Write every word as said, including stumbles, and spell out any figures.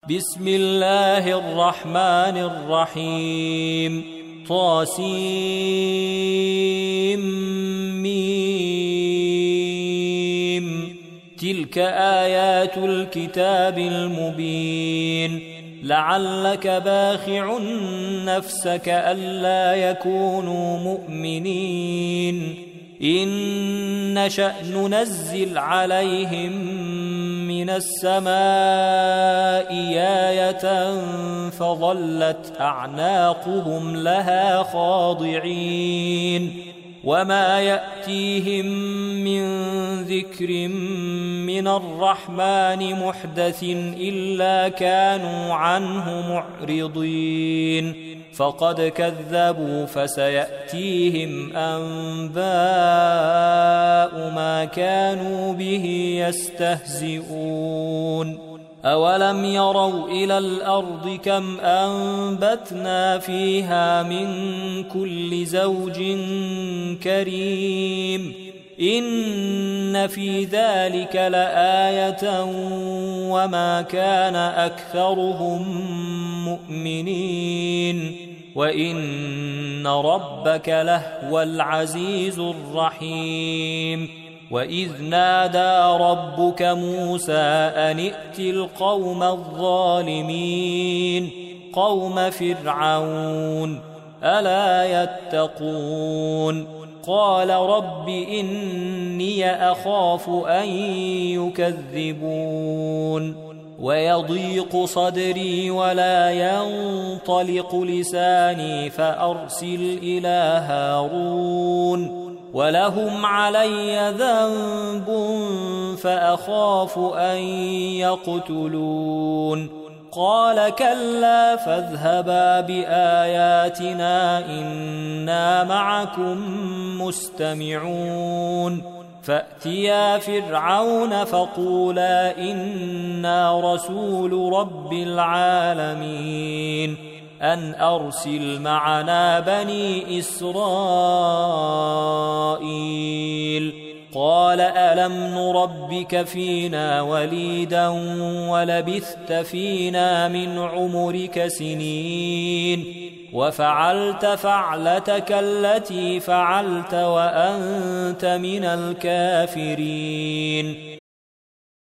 بسم الله الرحمن الرحيم طاسيم ميم تلك آيات الكتاب المبين لعلك باخع نفسك ألا يكونوا مؤمنين إن نشأ ننزل عليهم من السماء آية فظلت أعناقهم لها خاضعين وما يأتيهم من ذكر من الرحمن محدث إلا كانوا عنه معرضين فقد كذبوا فسيأتيهم أنباء ما كانوا به يستهزئون أولم يروا إلى الأرض كم أنبتنا فيها من كل زوج كريم إن في ذلك لآية وما كان أكثرهم مؤمنين وإن ربك لهو العزيز الرحيم وإذ نادى ربك موسى أن ائت القوم الظالمين قوم فرعون ألا يتقون قال رب إني أخاف أن يكذبون ويضيق صدري ولا ينطلق لساني فأرسل إلى هارون ولهم علي ذنب فأخاف أن يقتلون قال كلا فاذهبا بآياتنا إنا معكم مستمعون فأتيا فرعون فقولا إنا رسول رب العالمين أن أرسل معنا بني إسرائيل قال ألم نربك فينا وليدا ولبثت فينا من عمرك سنين وفعلت فعلتك التي فعلت وأنت من الكافرين